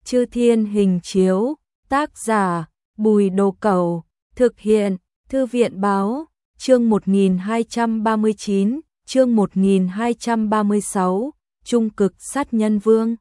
Chư Thiên Hình Chiếu, tác giả Bùi Đồ Cẩu, thực hiện Thư viện Báo, chương 1239, chương 1236, Trung Cực Sát Nhân Vương.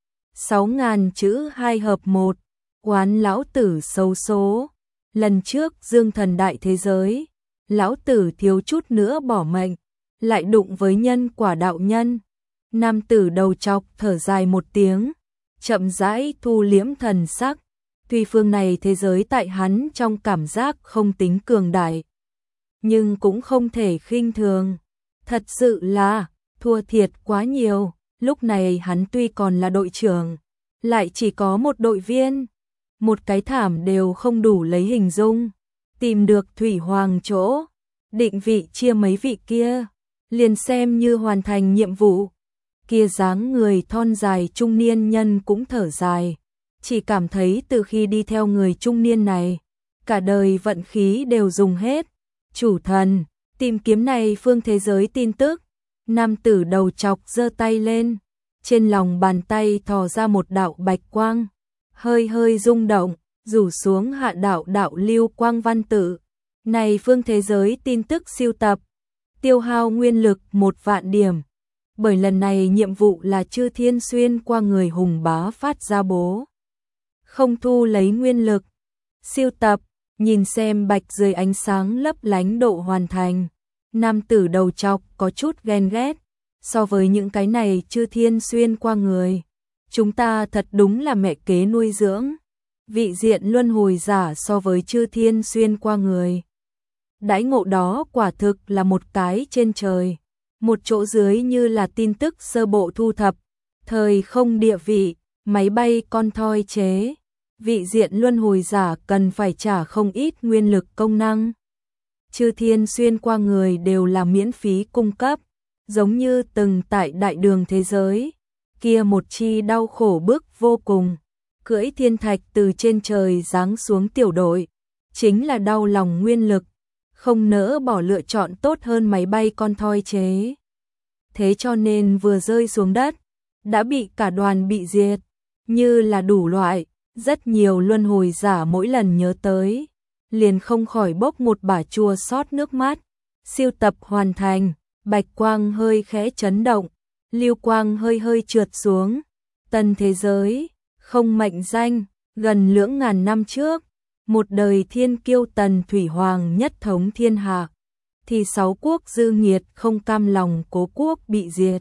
6.000 chữ 2 hợp 1, Quán lão tử xấu số. Lần trước Dương Thần đại thế giới, lão tử thiếu chút nữa bỏ mệnh, lại đụng với nhân quả đạo nhân. Nam tử đầu trọc thở dài một tiếng, chậm rãi thu liễm thần sắc. Tuy phương này thế giới tại hắn trong cảm giác không tính cường đại, nhưng cũng không thể khinh thường. Thật sự là thua thiệt quá nhiều. Lúc này hắn tuy còn là đội trưởng, lại chỉ có một đội viên, một cái thảm đều không đủ lấy hình dung. Tìm được Thủy Hoàng chỗ, định vị chia mấy vị kia, liền xem như hoàn thành nhiệm vụ. Kia dáng người thon dài trung niên nhân cũng thở dài, chỉ cảm thấy từ khi đi theo người trung niên này, cả đời vận khí đều dùng hết. Chủ thần, tìm kiếm này phương thế giới tin tức. Nam tử đầu trọc giơ tay lên, trên lòng bàn tay thò ra một đạo bạch quang, hơi hơi rung động, rủ xuống hạ đạo đạo lưu quang văn tự. Này phương thế giới tin tức siêu tập, tiêu hao nguyên lực 1.000.000 điểm. Bởi lần này nhiệm vụ là Chư Thiên xuyên qua người hùng bá phát ra bố, không thu lấy nguyên lực. Siêu tập, nhìn xem bạch dưới ánh sáng lấp lánh độ hoàn thành. Nam tử đầu trọc có chút ghen ghét, so với những cái này Chư Thiên xuyên qua người, chúng ta thật đúng là mẹ kế nuôi dưỡng. Vị diện luân hồi giả so với Chư Thiên xuyên qua người, đãi ngộ đó quả thực là một cái trên trời, một chỗ dưới như là tin tức sơ bộ thu thập, thời không địa vị, máy bay con thoi chế. Vị diện luân hồi giả cần phải trả không ít nguyên lực công năng. Chư Thiên xuyên qua người đều là miễn phí cung cấp, giống như từng tại đại đường thế giới, kia một chi đau khổ bức vô cùng, cưỡi thiên thạch từ trên trời giáng xuống tiểu đội, chính là đau lòng nguyên lực, không nỡ bỏ lựa chọn tốt hơn máy bay con thoi chế. Thế cho nên vừa rơi xuống đất, đã bị cả đoàn bị diệt, như là đủ loại. Rất nhiều luân hồi giả mỗi lần nhớ tới, liền không khỏi bốc một bả chua xót nước mắt. Siêu tập hoàn thành, bạch quang hơi khẽ chấn động, lưu quang hơi hơi trượt xuống. Tân thế giới, không mệnh danh, gần lưỡng ngàn năm trước, một đời thiên kiêu Tần Thủy Hoàng nhất thống thiên hạ, thì 6 quốc dư nghiệt không cam lòng cố quốc bị diệt.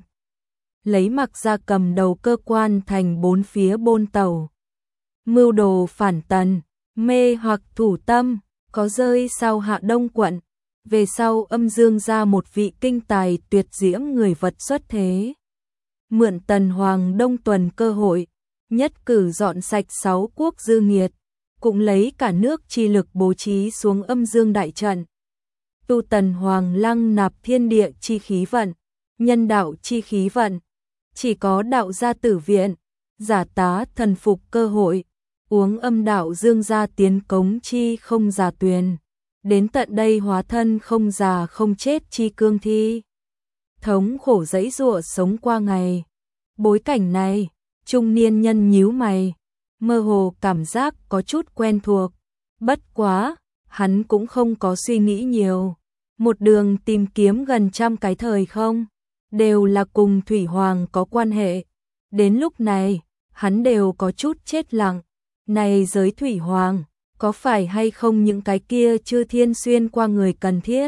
Lấy Mặc Gia cầm đầu cơ quan thành 4 phía bôn tàu. Mưu đồ phản Tần, mê hoặc thủ tâm, có rơi sau Hạ Đông quận. Về sau âm dương ra một vị kinh tài tuyệt diễm người vật xuất thế. Mượn Tần Hoàng Đông tuần cơ hội, nhất cử dọn sạch 6 quốc dư nghiệt, cũng lấy cả nước chi lực bố trí xuống âm dương đại trận. Tu Tần Hoàng lăng nạp thiên địa chi khí vận, nhân đạo chi khí vận, chỉ có đạo gia tử viện, giả tá thần phục cơ hội, uống âm đạo dương gia tiến cống chi không già tuyền, đến tận đây hóa thân không già không chết chi cương thi. Thống khổ dãy giụa sống qua ngày. Bối cảnh này, trung niên nhân nhíu mày, mơ hồ cảm giác có chút quen thuộc. Bất quá, hắn cũng không có suy nghĩ nhiều. Một đường tìm kiếm gần trăm cái thời không, đều là cùng Thủy Hoàng có quan hệ. Đến lúc này, hắn đều có chút chết lặng. Này giới Thủy Hoàng, có phải hay không những cái kia Chư Thiên xuyên qua người cần thiết?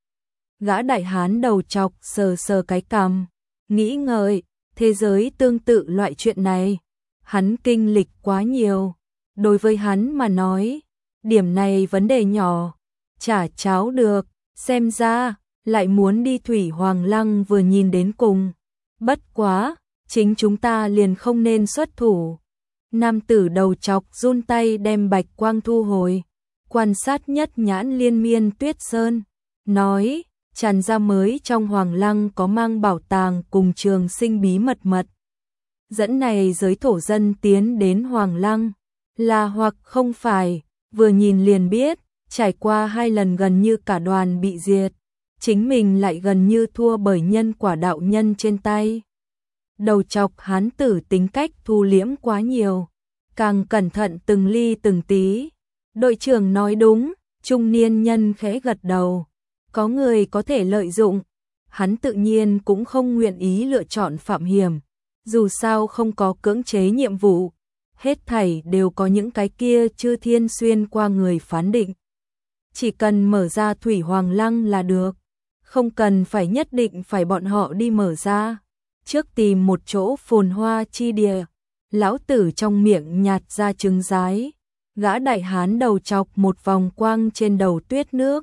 Gã đại hán đầu trọc sờ sờ cái cằm, nghĩ ngợi, thế giới tương tự loại chuyện này, hắn kinh lịch quá nhiều. Đối với hắn mà nói, điểm này vấn đề nhỏ, chả cháo được, xem ra, lại muốn đi Thủy Hoàng Lăng vừa nhìn đến cùng. Bất quá, chính chúng ta liền không nên xuất thủ. Nam tử đầu trọc run tay đem bạch quang thu hồi, quan sát nhất nhãn liên miên tuyết sơn, nói, tràn ra mới trong Hoàng Lăng có mang bảo tàng cùng trường sinh bí mật mật. Dẫn này giới thổ dân tiến đến Hoàng Lăng, là hoặc không phải, vừa nhìn liền biết, trải qua 2 lần gần như cả đoàn bị diệt, chính mình lại gần như thua bởi nhân quả đạo nhân trên tay. Đầu trọc hán tử tính cách thu liễm quá nhiều, càng cẩn thận từng ly từng tí. Đội trưởng nói đúng, trung niên nhân khẽ gật đầu. Có người có thể lợi dụng, hắn tự nhiên cũng không nguyện ý lựa chọn phạm hiểm. Dù sao không có cưỡng chế nhiệm vụ, hết thảy đều có những cái kia chư thiên xuyên qua người phán định. Chỉ cần mở ra Thủy Hoàng Lăng là được, không cần phải nhất định phải bọn họ đi mở ra. Trước tìm một chỗ phồn hoa chi địa, lão tử trong miệng nhạt ra trứng rái, gã đại hán đầu chọc một vòng quang trên đầu tuyết nước.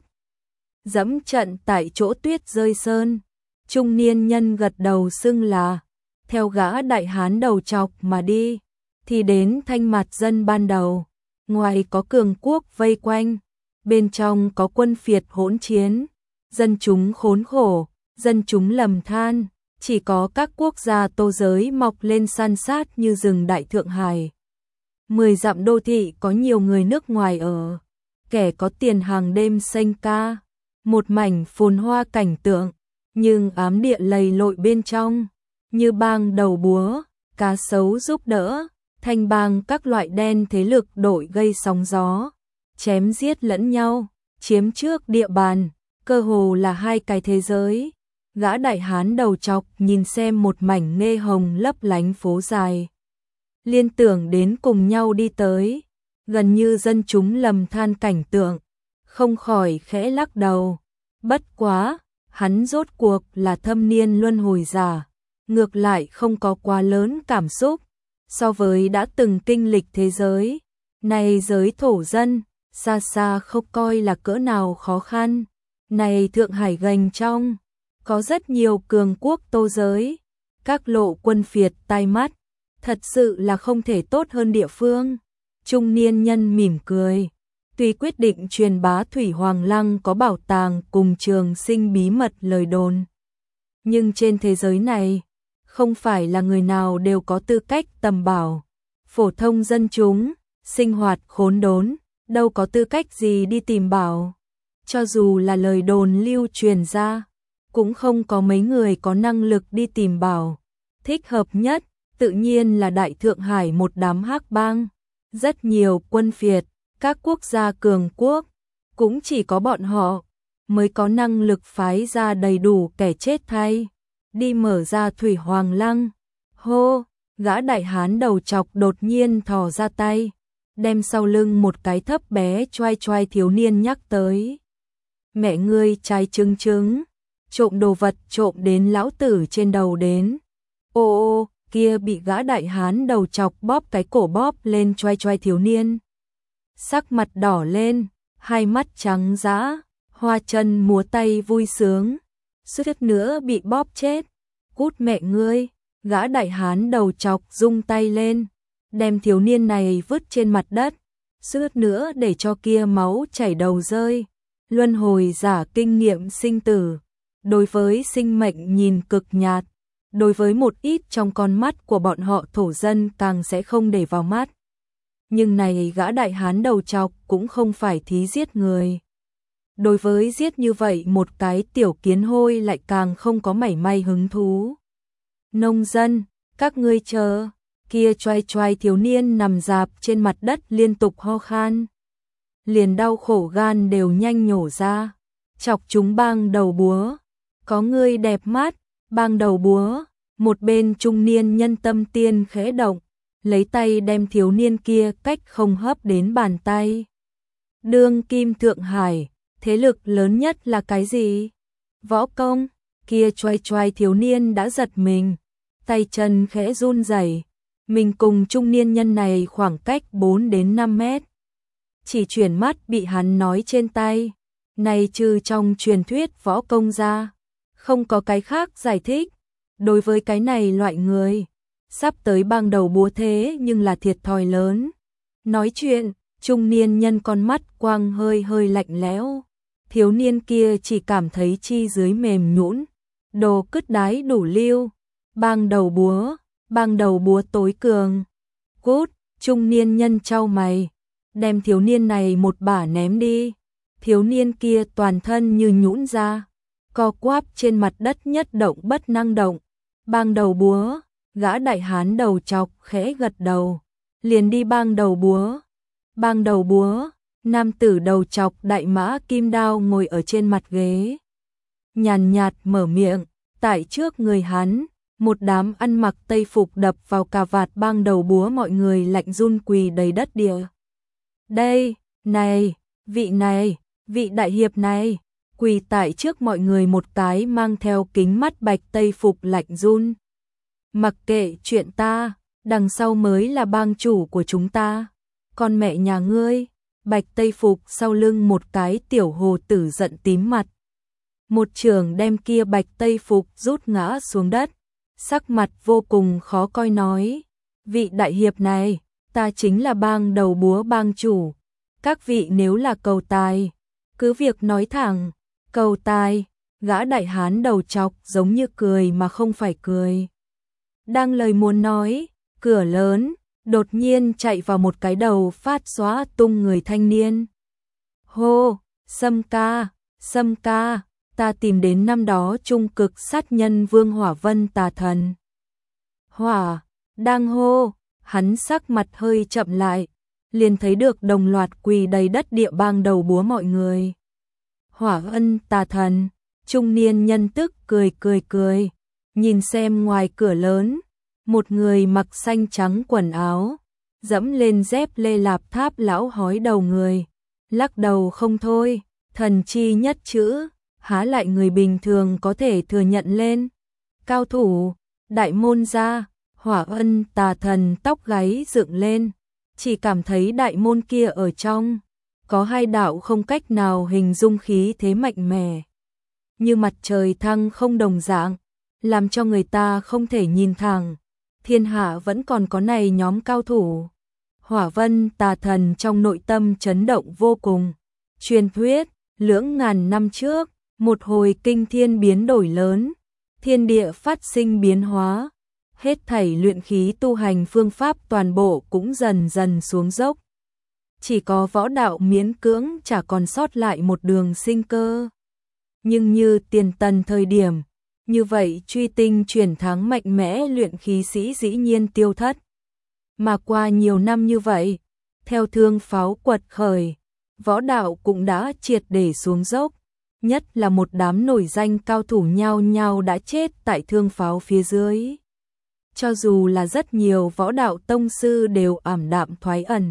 Dẫm trận tại chỗ tuyết rơi sơn, trung niên nhân gật đầu xưng là, theo gã đại hán đầu chọc mà đi, thì đến Thanh Mạt Dân ban đầu, ngoài có cường quốc vây quanh, bên trong có quân phiệt hỗn chiến, dân chúng khốn khổ, dân chúng lầm than, chỉ có các quốc gia tô giới mọc lên san sát như rừng Đại Thượng Hải. 10 dặm đô thị có nhiều người nước ngoài ở, kẻ có tiền hàng đêm xanh ca, một mảnh phồn hoa cảnh tượng, nhưng ám địa lầy lội bên trong, như bang đầu búa, cá sấu giúp đỡ, thanh bang các loại đen thế lực đội gây sóng gió, chém giết lẫn nhau, chiếm trước địa bàn, cơ hồ là hai cái thế giới. Gã đại hán đầu chọc nhìn xem một mảnh nghe hồng lấp lánh phố dài, liên tưởng đến cùng nhau đi tới, gần như dân chúng lầm than cảnh tượng, không khỏi khẽ lắc đầu. Bất quá, hắn rốt cuộc là thâm niên luân hồi giả, ngược lại không có quá lớn cảm xúc, so với đã từng kinh lịch thế giới, này giới thổ dân, xa xa không coi là cỡ nào khó khăn, này Thượng Hải gành trong, có rất nhiều cường quốc tô giới, các lộ quân phiệt tai mắt, thật sự là không thể tốt hơn địa phương. Trung niên nhân mỉm cười, tuy quyết định truyền bá Thủy Hoàng Lăng có bảo tàng cùng trường sinh bí mật lời đồn, nhưng trên thế giới này, không phải là người nào đều có tư cách tầm bảo. Phổ thông dân chúng, sinh hoạt khốn đốn, đâu có tư cách gì đi tìm bảo. Cho dù là lời đồn lưu truyền ra, cũng không có mấy người có năng lực đi tìm bảo. Thích hợp nhất, tự nhiên là Đại Thượng Hải một đám hắc bang. Rất nhiều quân phiệt, các quốc gia cường quốc, cũng chỉ có bọn họ mới có năng lực phái ra đầy đủ kẻ chết thay, đi mở ra Thủy Hoàng Lăng. Hô, gã đại hán đầu chọc đột nhiên thò ra tay, đem sau lưng một cái thấp bé choai choai thiếu niên nhắc tới. Mẹ ngươi trái trứng trứng, trộm đồ vật trộm đến lão tử trên đầu đến. Ô kia bị gã đại hán đầu chọc bóp cái cổ bóp lên choai choai thiếu niên. Sắc mặt đỏ lên, hai mắt trắng dã, hoa chân múa tay vui sướng, suýt nữa bị bóp chết. Cút mẹ ngươi, gã đại hán đầu chọc rung tay lên, đem thiếu niên này vứt trên mặt đất, suýt nữa để cho kia máu chảy đầu rơi. Luân hồi giả kinh nghiệm sinh tử, đối với sinh mệnh nhìn cực nhạt, đối với một ít trong con mắt của bọn họ thổ dân càng sẽ không để vào mắt. Nhưng này gã đại hán đầu chọc cũng không phải thí giết người. Đối với giết như vậy một cái tiểu kiến hôi lại càng không có mảy may hứng thú. Nông dân, các ngươi chờ, kia choai choai thiếu niên nằm rạp trên mặt đất liên tục ho khan. Liền đau khổ gan đều nhanh nhổ ra, chọc chúng bang đầu búa. Có ngươi đẹp mắt, bang đầu búa, một bên trung niên nhân tâm tiên khẽ động, lấy tay đem thiếu niên kia cách không hấp đến bàn tay. Đương kim Thượng Hải, thế lực lớn nhất là cái gì? Võ công, kia choai choai thiếu niên đã giật mình, tay chân khẽ run rẩy. Mình cùng trung niên nhân này khoảng cách 4 đến 5 mét. Chỉ chuyển mắt bị hắn nói trên tay, này trừ trong truyền thuyết võ công ra, không có cái khác giải thích. Đối với cái này loại người, sắp tới bang đầu búa thế nhưng là thiệt thòi lớn. Nói chuyện, trung niên nhân con mắt quang hơi hơi lạnh lẽo. Thiếu niên kia chỉ cảm thấy chi dưới mềm nhũn, đồ cứt đái đủ lưu. Bang đầu búa tối cường. Cút, trung niên nhân chau mày, đem thiếu niên này một bả ném đi. Thiếu niên kia toàn thân như nhũn ra, co quắp trên mặt đất nhất động bất năng động. Bang đầu búa, gã đại hán đầu chọc khẽ gật đầu, liền đi bang đầu búa. Bang đầu búa, nam tử đầu chọc đại mã kim đao ngồi ở trên mặt ghế. Nhàn nhạt mở miệng, tại trước người hắn, một đám ăn mặc tây phục đập vào cà vạt bang đầu búa mọi người lạnh run quỳ đầy đất địa. Đây, này, vị đại hiệp này, quỳ tại trước mọi người một cái mang theo kính mắt bạch tây phục lạnh run. Mặc kệ chuyện ta, đằng sau mới là bang chủ của chúng ta. Con mẹ nhà ngươi, bạch tây phục sau lưng một cái tiểu hồ tử giận tím mặt. Một chưởng đem kia bạch tây phục rút ngã xuống đất, sắc mặt vô cùng khó coi nói, vị đại hiệp này, ta chính là bang đầu búa bang chủ, các vị nếu là cầu tài, cứ việc nói thẳng, cầu tài, gã đại hán đầu chọc giống như cười mà không phải cười. Đang lời muốn nói, cửa lớn, đột nhiên chạy vào một cái đầu phát xóa tung người thanh niên. Hô, Sâm ca, ta tìm đến năm đó trung cực sát nhân Vương Hỏa Vân tà thần. Hỏa, đang hô, hắn sắc mặt hơi chậm lại, liền thấy được đồng loạt quỳ đầy đất địa bang đầu búa mọi người. Hỏa Vân tà thần, trung niên nhân tức cười, nhìn xem ngoài cửa lớn, một người mặc xanh trắng quần áo, dẫm lên dép lê lạp tháp lão hói đầu người, lắc đầu không thôi, thần chi nhất chữ, há lại người bình thường có thể thừa nhận lên. Cao thủ, đại môn ra, Hỏa Ân tà thần tóc gáy dựng lên, chỉ cảm thấy đại môn kia ở trong, có hai đạo không cách nào hình dung khí thế mạnh mẽ. Như mặt trời thăng không đồng dạng, làm cho người ta không thể nhìn thẳng. Thiên hạ vẫn còn có này nhóm cao thủ. Hỏa Vân tà thần trong nội tâm chấn động vô cùng. Truyền thuyết, lưỡng ngàn năm trước, một hồi kinh thiên biến đổi lớn, thiên địa phát sinh biến hóa, hết thảy luyện khí tu hành phương pháp toàn bộ cũng dần dần xuống dốc. Chỉ có võ đạo miễn cưỡng chả còn sót lại một đường sinh cơ. Nhưng như tiền tần thời điểm, như vậy truy tinh chuyển thắng mạnh mẽ luyện khí sĩ dĩ nhiên tiêu thất. Mà qua nhiều năm như vậy, theo thương pháo quật khởi, võ đạo cũng đã triệt để xuống dốc, nhất là một đám nổi danh cao thủ nhao nhao đã chết tại thương pháo phía dưới. Cho dù là rất nhiều võ đạo tông sư đều ảm đạm thoái ẩn.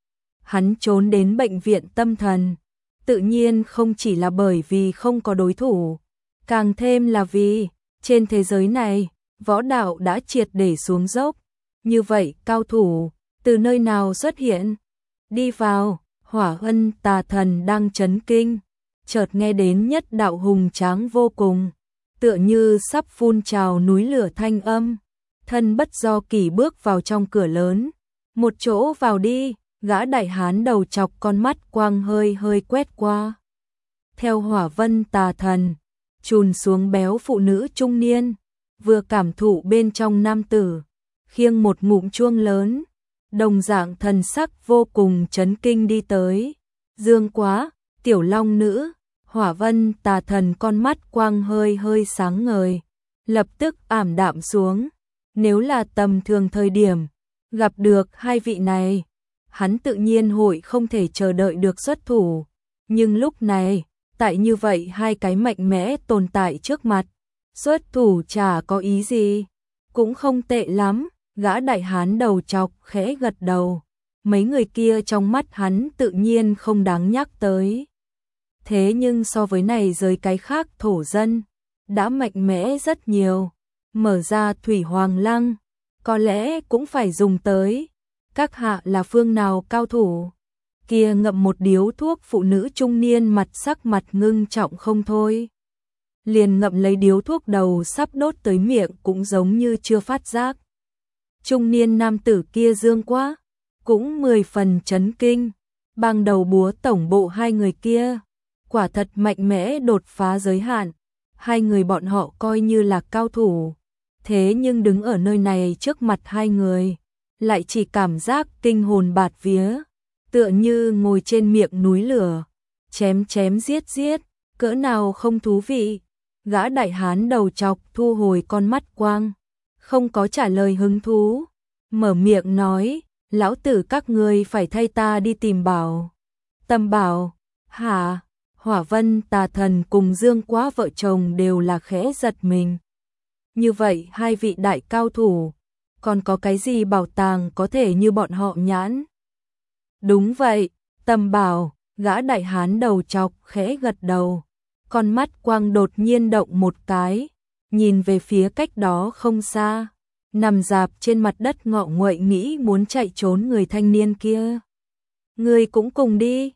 Hắn trốn đến bệnh viện tâm thần, tự nhiên không chỉ là bởi vì không có đối thủ, càng thêm là vì, trên thế giới này, võ đạo đã triệt để xuống dốc. Như vậy cao thủ, từ nơi nào xuất hiện? Đi vào, Hỏa Ân tà thần đang chấn kinh, chợt nghe đến nhất đạo hùng tráng vô cùng, tựa như sắp phun trào núi lửa thanh âm. Thân bất do kỷ bước vào trong cửa lớn, một chỗ vào đi, gã đại hán đầu chọc con mắt quang hơi quét qua. Theo Hỏa Vân tà thần, chùn xuống béo phụ nữ trung niên, vừa cảm thụ bên trong nam tử, khiêng một ngụm chuông lớn, đồng dạng thần sắc vô cùng chấn kinh đi tới. Dương quá, tiểu long nữ, Hỏa Vân tà thần con mắt quang hơi sáng ngời, lập tức ảm đạm xuống. Nếu là tầm thường thời điểm, gặp được hai vị này, hắn tự nhiên hội không thể chờ đợi được xuất thủ. Nhưng lúc này, tại như vậy hai cái mạnh mẽ tồn tại trước mặt, xuất thủ chả có ý gì, cũng không tệ lắm, gã đại hán đầu chọc khẽ gật đầu. Mấy người kia trong mắt hắn tự nhiên không đáng nhắc tới. Thế nhưng so với này giới cái khác thổ dân, đã mạnh mẽ rất nhiều. Mở ra thủy hoàng lăng, có lẽ cũng phải dùng tới. Các hạ là phương nào cao thủ? Kia ngậm một điếu thuốc phụ nữ trung niên mặt sắc mặt ngưng trọng không thôi. Liền ngậm lấy điếu thuốc đầu sắp đốt tới miệng cũng giống như chưa phát giác. Trung niên nam tử kia dương quá, cũng 10 phần chấn kinh. Bang đầu búa tổng bộ hai người kia, quả thật mạnh mẽ đột phá giới hạn. Hai người bọn họ coi như là cao thủ. Thế nhưng đứng ở nơi này trước mặt hai người, lại chỉ cảm giác kinh hồn bạt vía, tựa như ngồi trên miệng núi lửa, chém giết, cỡ nào không thú vị. Gã đại hán đầu chọc thu hồi con mắt quang, không có trả lời hứng thú, mở miệng nói, lão tử các ngươi phải thay ta đi tìm bảo. Tâm bảo, hả? Hỏa Vân Tà Thần cùng Dương Quá vợ chồng đều là khẽ giật mình. Như vậy hai vị đại cao thủ, còn có cái gì bảo tàng có thể như bọn họ nhãn? Đúng vậy, Tâm bảo, gã đại hán đầu chọc khẽ gật đầu, con mắt quang đột nhiên động một cái, nhìn về phía cách đó không xa, nằm rạp trên mặt đất ngọ nguậy nghĩ muốn chạy trốn người thanh niên kia. Người cũng cùng đi,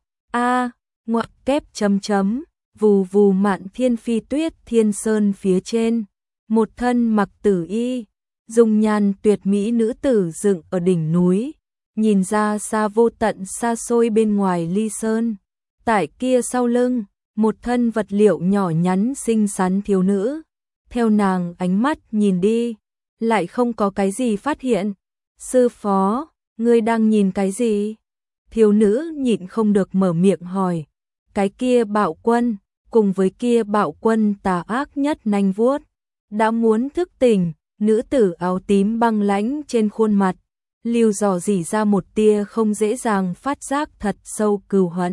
ngoặc kép chấm chấm, vù vù Mạn Thiên Phi Tuyết Thiên Sơn phía trên, một thân mặc tử y, dung nhan tuyệt mỹ nữ tử dựng ở đỉnh núi, nhìn ra xa vô tận xa xôi bên ngoài ly sơn. Tại kia sau lưng, một thân vật liệu nhỏ nhắn xinh xắn thiếu nữ, theo nàng ánh mắt nhìn đi, lại không có cái gì phát hiện. Sư phó, ngươi đang nhìn cái gì? Thiếu nữ nhịn không được mở miệng hỏi. Cái kia Bạo Quân, cùng với kia Bạo Quân tà ác nhất nanh vuốt, đã muốn thức tỉnh. Nữ tử áo tím băng lãnh trên khuôn mặt, lưu dò dỉ ra một tia không dễ dàng phát giác thật sâu cừu hận.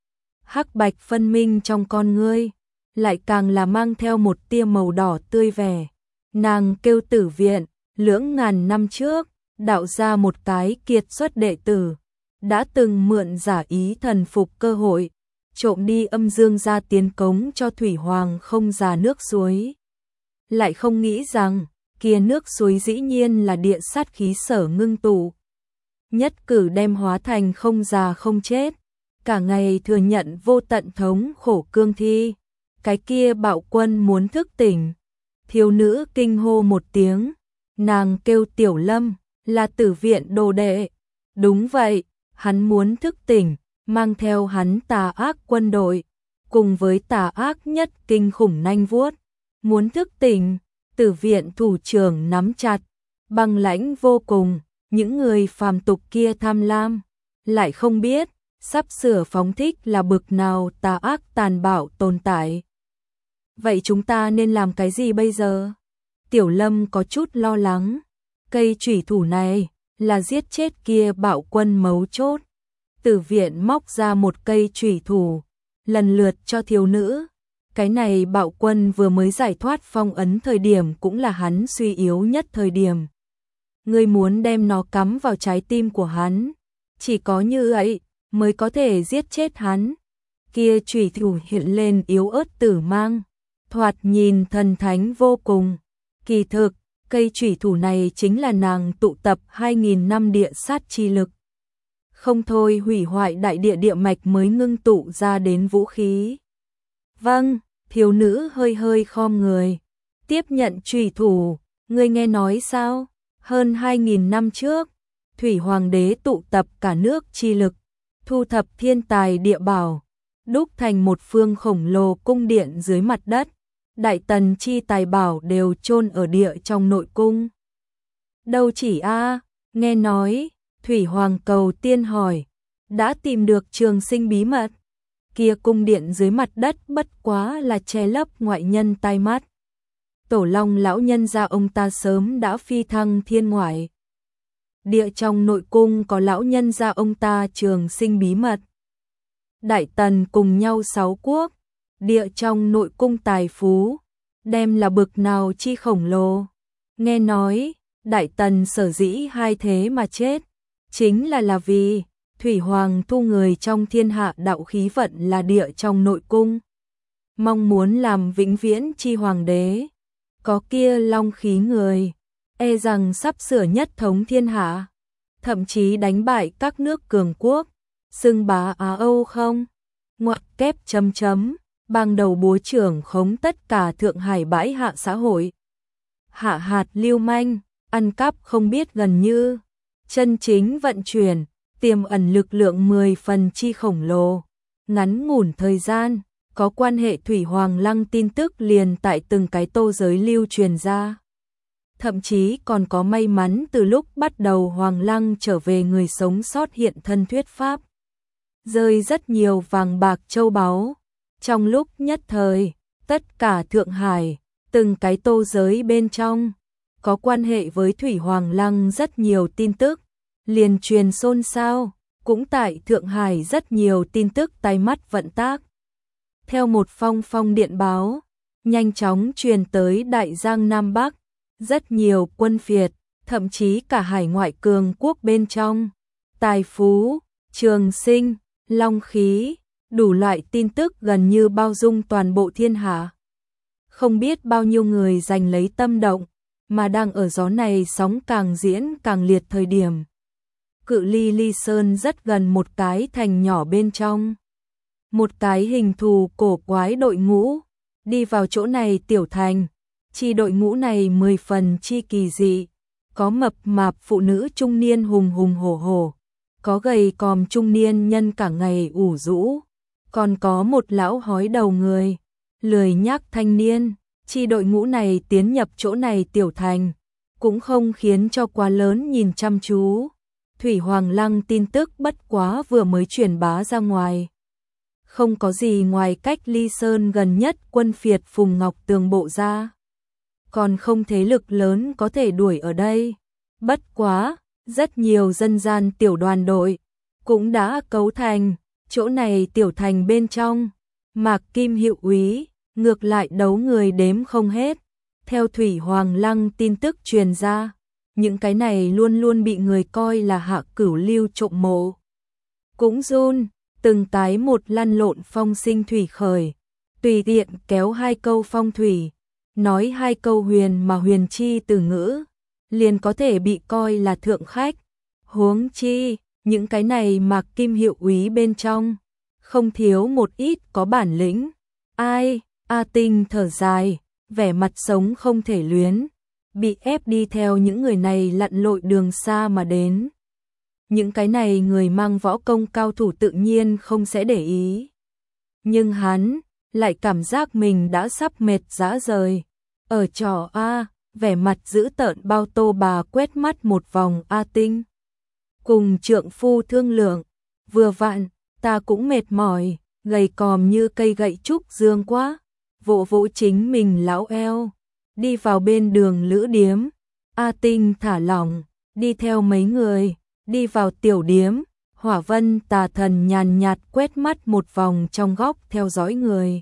Hắc bạch phân minh trong con ngươi, lại càng là mang theo một tia màu đỏ tươi vẻ. Nàng kêu Tử Viện, lưỡng ngàn năm trước, đạo ra một cái kiệt xuất đệ tử, đã từng mượn giả ý thần phục cơ hội, trộm đi âm dương gia tiến cống cho Thủy Hoàng không già nước suối. Lại không nghĩ rằng, kia nước suối dĩ nhiên là địa sát khí sở ngưng tụ. Nhất cử đem hóa thành không già không chết, cả ngày thừa nhận vô tận thống khổ cương thi. Cái kia Bạo Quân muốn thức tỉnh. Thiếu nữ kinh hô một tiếng, nàng kêu Tiểu Lâm, là Tử Viện đồ đệ. Đúng vậy, hắn muốn thức tỉnh, mang theo hắn tà ác quân đội, cùng với tà ác nhất kinh khủng nanh vuốt. Muốn thức tỉnh, Tử Viện thủ trưởng nắm chặt, băng lãnh vô cùng, những người phàm tục kia tham lam, lại không biết, sắp sửa phóng thích là bực nào tà ác tàn bạo tồn tại. Vậy chúng ta nên làm cái gì bây giờ? Tiểu Lâm có chút lo lắng, cây chủy thủ này là giết chết kia Bạo Quân mấu chốt. Tử Viện móc ra một cây chủy thủ, lần lượt cho thiếu nữ. Cái này Bạo Quân vừa mới giải thoát phong ấn thời điểm cũng là hắn suy yếu nhất thời điểm. Ngươi muốn đem nó cắm vào trái tim của hắn, chỉ có như vậy mới có thể giết chết hắn. Kia chủy thủ hiện lên yếu ớt tử mang, thoạt nhìn thần thánh vô cùng. Kỳ thực, cây chủy thủ này chính là nàng tụ tập 2000 năm địa sát chi lực, không thôi hủy hoại đại địa địa mạch mới ngưng tụ ra đến vũ khí. Vâng, thiếu nữ hơi hơi khom người, tiếp nhận chủy thủ. Ngươi nghe nói sao? Hơn 2000 năm trước, Thủy Hoàng đế tụ tập cả nước chi lực, thu thập thiên tài địa bảo, đúc thành một phương khổng lồ cung điện dưới mặt đất. Đại tần chi tài bảo đều chôn ở địa trong nội cung. Đâu chỉ nghe nói, Thủy Hoàng cầu tiên hỏi, đã tìm được trường sinh bí mật. Kia cung điện dưới mặt đất bất quá là che lấp ngoại nhân tai mắt. Tổ Long lão nhân gia ông ta sớm đã phi thăng thiên ngoại. Địa trong nội cung có lão nhân gia ông ta trường sinh bí mật. Đại tần cùng nhau 6 quốc, địa trong nội cung tài phú, đem là bực nào chi khổng lồ. Nghe nói, Đại tần sở dĩ hai thế mà chết, chính là vì Thủy Hoàng thu người trong thiên hạ đạo khí vận là địa trong nội cung, mong muốn làm vĩnh viễn chi hoàng đế. Có kia long khí người, e rằng sắp sửa nhất thống thiên hạ, thậm chí đánh bại các nước cường quốc, xưng bá Á Âu không? Ngoặc kép chấm chấm, bang đầu búa trưởng khống tất cả Thượng Hải bãi hạ xã hội. Hạ hạt lưu manh, ăn cắp không biết gần như, chân chính vận chuyển, tiềm ẩn lực lượng 10 phần chi khổng lồ. Ngắn ngủn thời gian, có quan hệ Thủy Hoàng Lăng tin tức liền tại từng cái tô giới lưu truyền ra. Thậm chí còn có may mắn từ lúc bắt đầu Hoàng Lăng trở về người sống sót hiện thân thuyết pháp. Rơi rất nhiều vàng bạc châu báu. Trong lúc nhất thời, tất cả Thượng Hải, từng cái tô giới bên trong, có quan hệ với Thủy Hoàng Lăng rất nhiều tin tức, liền truyền xôn xao, cũng tại Thượng Hải rất nhiều tin tức tai mắt vận tác. Theo một phong điện báo, nhanh chóng truyền tới Đại Giang Nam Bắc, rất nhiều quân phiệt, thậm chí cả hải ngoại cường quốc bên trong, tài phú, trường sinh, long khí, đủ loại tin tức gần như bao dung toàn bộ thiên hạ. Không biết bao nhiêu người giành lấy tâm động, mà đang ở gió này sóng càng diễn càng liệt thời điểm. Cự ly Ly Sơn rất gần một cái thành nhỏ bên trong. Một cái hình thù cổ quái đội ngũ, đi vào chỗ này tiểu thành, chi đội ngũ này 10 phần chi kỳ dị, có mập mạp phụ nữ trung niên hùng hùng hổ hổ, có gầy còm trung niên nhân cả ngày ủ rũ, còn có một lão hói đầu người, lười nhác thanh niên. Chi đội ngũ này tiến nhập chỗ này tiểu thành, cũng không khiến cho quá lớn nhìn chăm chú. Thủy Hoàng Lăng tin tức bất quá vừa mới truyền bá ra ngoài. Không có gì ngoài cách Ly Sơn gần nhất quân phiệt Phùng Ngọc Tường bộ ra. Còn không thế lực lớn có thể đuổi ở đây. Bất quá, rất nhiều dân gian tiểu đoàn đội cũng đã cấu thành, chỗ này tiểu thành bên trong. Mạc Kim hiệu úy, ngược lại đấu người đếm không hết. Theo Thủy Hoàng Lăng tin tức truyền ra, những cái này luôn luôn bị người coi là hạ cửu lưu trộm mộ. Cũng run, từng tái một lăn lộn phong sinh thủy khởi, tùy tiện kéo 2 câu phong thủy, nói 2 câu huyền mà huyền chi từ ngữ, liền có thể bị coi là thượng khách. Huống chi, những cái này Mạc Kim hiệu úy bên trong, không thiếu một ít có bản lĩnh. Ai? A Tinh thở dài, vẻ mặt sống không thể luyến, bị ép đi theo những người này lặn lội đường xa mà đến. Những cái này người mang võ công cao thủ tự nhiên không sẽ để ý. Nhưng hắn lại cảm giác mình đã sắp mệt rã rời. Ở trò A, vẻ mặt dữ tợn Bao Tô bà quét mắt một vòng A Tinh. Cùng trượng phu thương lượng, vừa vặn, ta cũng mệt mỏi, gầy còm như cây gậy trúc dương quá. Vỗ vỗ chính mình lão eo, đi vào bên đường lữ điếm. A Tinh thả lỏng, đi theo mấy người, đi vào tiểu điếm. Hỏa Vân Tà Thần nhàn nhạt quét mắt một vòng trong góc theo dõi người.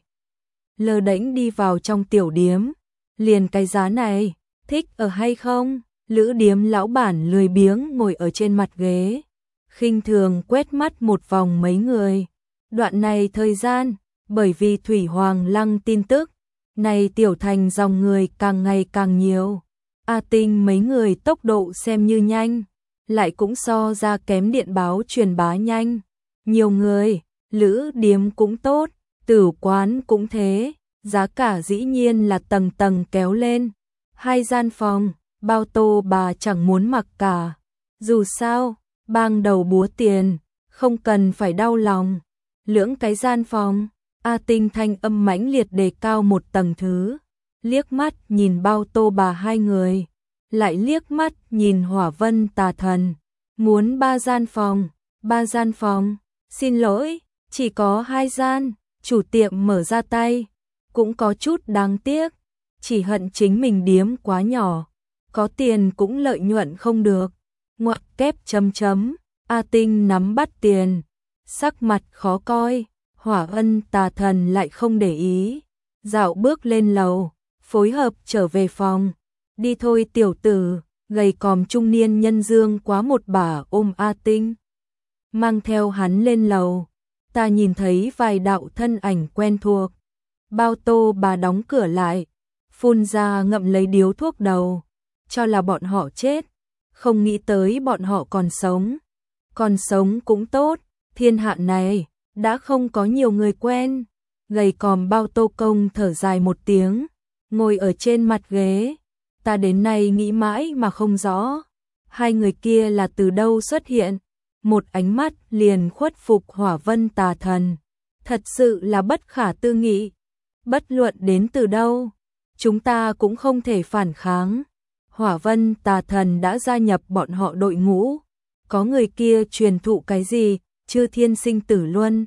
Lơ đễnh đi vào trong tiểu điếm, liền cái giá này, thích ở hay không? Lữ điếm lão bản lười biếng ngồi ở trên mặt ghế, khinh thường quét mắt một vòng mấy người. Đoạn này thời gian, bởi vì Thủy Hoàng Lăng tin tức, này tiểu thành dòng người càng ngày càng nhiều. A Tinh mấy người tốc độ xem như nhanh, lại cũng so ra kém điện báo truyền bá nhanh. Nhiều người, lữ điếm cũng tốt, tử quán cũng thế, giá cả dĩ nhiên là tầng tầng kéo lên. 2 gian phòng, Bao Tô bà chẳng muốn mặc cả. Dù sao, bang đầu búa tiền, không cần phải đau lòng. Lưỡng cái gian phòng, A Tinh thanh âm mãnh liệt đề cao một tầng thứ, liếc mắt nhìn Bao Tô bà 2 người, lại liếc mắt nhìn Hỏa Vân Tà Thần, muốn 3 gian phòng, 3 gian phòng, xin lỗi, chỉ có 2 gian, chủ tiệm mở ra tay, cũng có chút đáng tiếc, chỉ hận chính mình điếm quá nhỏ, có tiền cũng lợi nhuận không được, ngoặc kép chấm chấm. A Tinh nắm bắt tiền, sắc mặt khó coi. Hỏa Vân Tà Thần lại không để ý, dạo bước lên lầu, phối hợp trở về phòng. Đi thôi tiểu tử, gầy còm trung niên nhân dương quá một bả ôm A Tinh, mang theo hắn lên lầu. Ta nhìn thấy vài đạo thân ảnh quen thuộc. Bao Tô bà đóng cửa lại, phun ra ngậm lấy điếu thuốc đầu, cho là bọn họ chết, không nghĩ tới bọn họ còn sống. Còn sống cũng tốt, thiên hạ này đã không có nhiều người quen. Gầy còm Bao Tô công thở dài một tiếng, ngồi ở trên mặt ghế. Ta đến nay nghĩ mãi mà không rõ, 2 người kia là từ đâu xuất hiện. Một ánh mắt liền khuất phục Hỏa Vân Tà Thần, thật sự là bất khả tư nghị. Bất luận đến từ đâu, chúng ta cũng không thể phản kháng. Hỏa Vân Tà Thần đã gia nhập bọn họ đội ngũ, có người kia truyền thụ cái gì, Chư Thiên Sinh Tử Luân.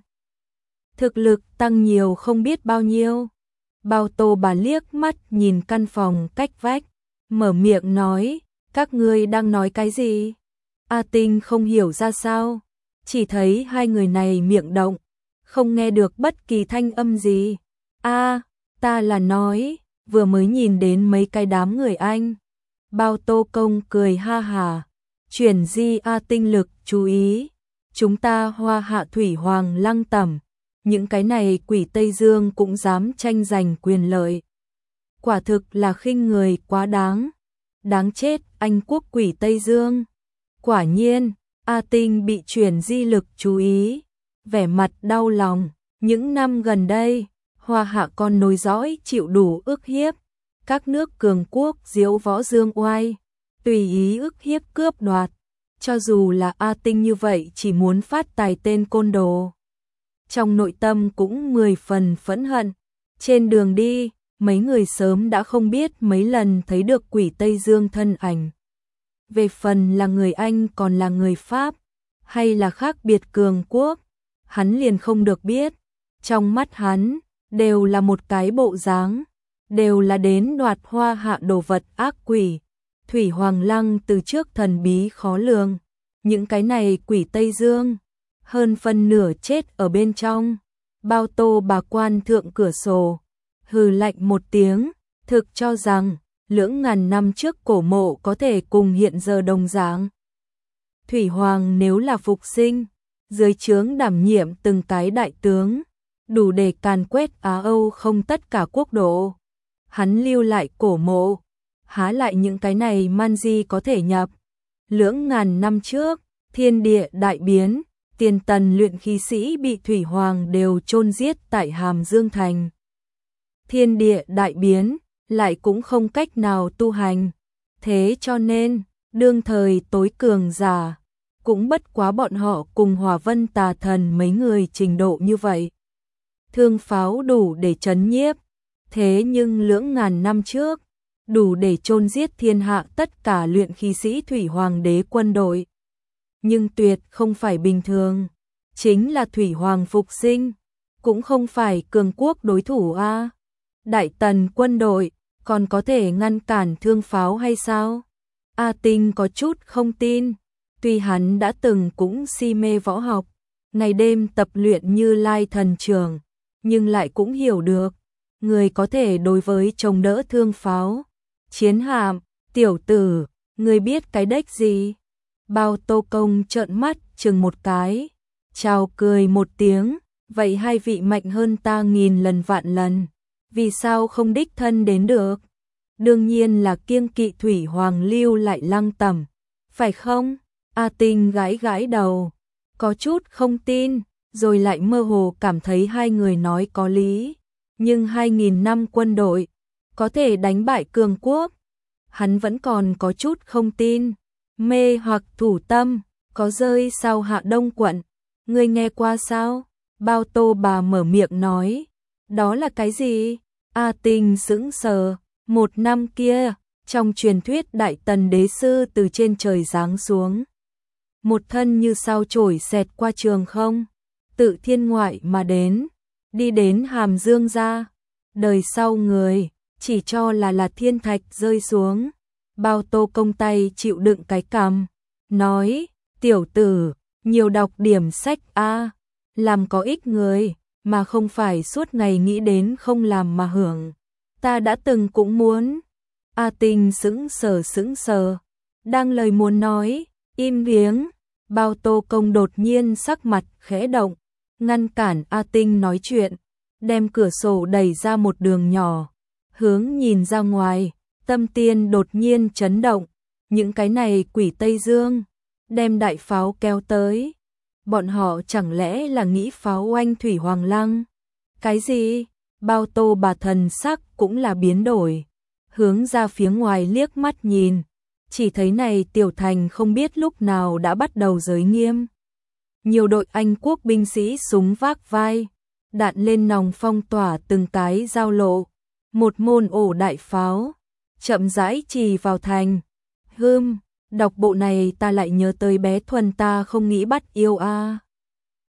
Thực lực tăng nhiều không biết bao nhiêu. Bao Tô bà liếc mắt nhìn căn phòng cách vách, mở miệng nói, các ngươi đang nói cái gì? A Tinh không hiểu ra sao, chỉ thấy hai người này miệng động, không nghe được bất kỳ thanh âm gì. Ta là nói, vừa mới nhìn đến mấy cái đám người anh. Bao Tô Công cười ha hà, chuyển di A Tinh lực chú ý, chúng ta Hoa Hạ Thủy Hoàng Lăng Tẩm, những cái này quỷ Tây Dương cũng dám tranh giành quyền lợi. Quả thực là khinh người quá đáng. Đáng chết, anh quốc quỷ Tây Dương. Quả nhiên, A Tinh bị chuyển di lực chú ý, vẻ mặt đau lòng. Những năm gần đây, Hoa Hạ còn nối dõi chịu đủ ức hiếp. Các nước cường quốc diễu võ dương oai, tùy ý ức hiếp cướp đoạt. Cho dù là A Tinh như vậy chỉ muốn phát tài tên côn đồ, trong nội tâm cũng 10 phần phẫn hận. Trên đường đi, mấy người sớm đã không biết mấy lần thấy được quỷ Tây Dương thân ảnh. Về phần là người Anh còn là người Pháp, hay là khác biệt cường quốc, hắn liền không được biết. Trong mắt hắn, đều là một cái bộ dáng, đều là đến đoạt Hoa Hạ đồ vật ác quỷ. Thủy Hoàng Lăng từ trước thần bí khó lường, những cái này quỷ Tây Dương, hơn phân nửa chết ở bên trong. Bao Tô bà quan thượng cửa sổ, hừ lạnh một tiếng, thực cho rằng lưỡng ngàn năm trước cổ mộ có thể cùng hiện giờ đồng dạng. Thủy Hoàng nếu là phục sinh, dưới trướng đảm nhiệm từng cái đại tướng, đủ để càn quét Á Âu không tất cả quốc độ. Hắn lưu lại cổ mộ, há lại những cái này man di có thể nhập. Lưỡng ngàn năm trước, thiên địa đại biến, tiền tần luyện khí sĩ bị Thủy Hoàng đều chôn giết tại Hàm Dương Thành. Thiên địa đại biến, lại cũng không cách nào tu hành. Thế cho nên, đương thời tối cường giả, cũng bất quá bọn họ cùng Hỏa Vân Tà Thần mấy người trình độ như vậy. Thương pháo đủ để trấn nhiếp, thế nhưng lưỡng ngàn năm trước, đủ để chôn giết thiên hạ tất cả luyện khí sĩ Thủy Hoàng đế quân đội. Nhưng tuyệt không phải bình thường, chính là Thủy Hoàng phục sinh, cũng không phải cường quốc đối thủ a. Đại tần quân đội còn có thể ngăn cản thương pháo hay sao? A Tinh có chút không tin, tuy hắn đã từng cũng si mê võ học, ngày đêm tập luyện Như Lai thần trưởng, nhưng lại cũng hiểu được, người có thể đối với chống đỡ thương pháo. Chiến hạm, tiểu tử, người biết cái đếch gì? Bao Tô Công trợn mắt chừng một cái, chào cười một tiếng, vậy hai vị mạnh hơn ta nghìn lần vạn lần, vì sao không đích thân đến được? Đương nhiên là kiêng kỵ Thủy Hoàng lưu lại Lăng Tẩm, phải không? A Tinh gãi gãi đầu, có chút không tin, rồi lại mơ hồ cảm thấy hai người nói có lý. Nhưng 2000 năm quân đội có thể đánh bại cường quốc, hắn vẫn còn có chút không tin. Mê hoặc thủ tâm, có rơi sau Hạ Đông quận, ngươi nghe qua sao? Bao Tô bà mở miệng nói, đó là cái gì? A Tinh sững sờ, một năm kia, trong truyền thuyết Đại Tần đế sư từ trên trời giáng xuống. Một thân như sao chổi xẹt qua trường không, tự thiên ngoại mà đến, đi đến Hàm Dương ra. Đời sau người, chỉ cho là thiên thạch rơi xuống. Bao Tô Công tay chịu đựng cái cằm, nói, tiểu tử, nhiều đọc điểm sách a, làm có ích người, mà không phải suốt ngày nghĩ đến không làm mà hưởng. Ta đã từng cũng muốn. A Tinh sững sờ, đang lời muốn nói, im miếng. Bao Tô Công đột nhiên sắc mặt khẽ động, ngăn cản A Tinh nói chuyện, đem cửa sổ đẩy ra một đường nhỏ, hướng nhìn ra ngoài. Tâm tiên đột nhiên chấn động, những cái này quỷ Tây Dương, đem đại pháo kéo tới. Bọn họ chẳng lẽ là nghĩ pháo oanh Thủy Hoàng Lăng? Cái gì? Bao Tô bà thần sắc cũng là biến đổi, hướng ra phía ngoài liếc mắt nhìn, chỉ thấy này tiểu thành không biết lúc nào đã bắt đầu giới nghiêm. Nhiều đội Anh quốc binh sĩ súng vác vai, đạn lên nòng phong tỏa từng cái giao lộ, một môn ổ đại pháo chậm rãi trì vào thành. Đọc bộ này ta lại nhớ tới bé Thuần ta không nghĩ bắt yêu a.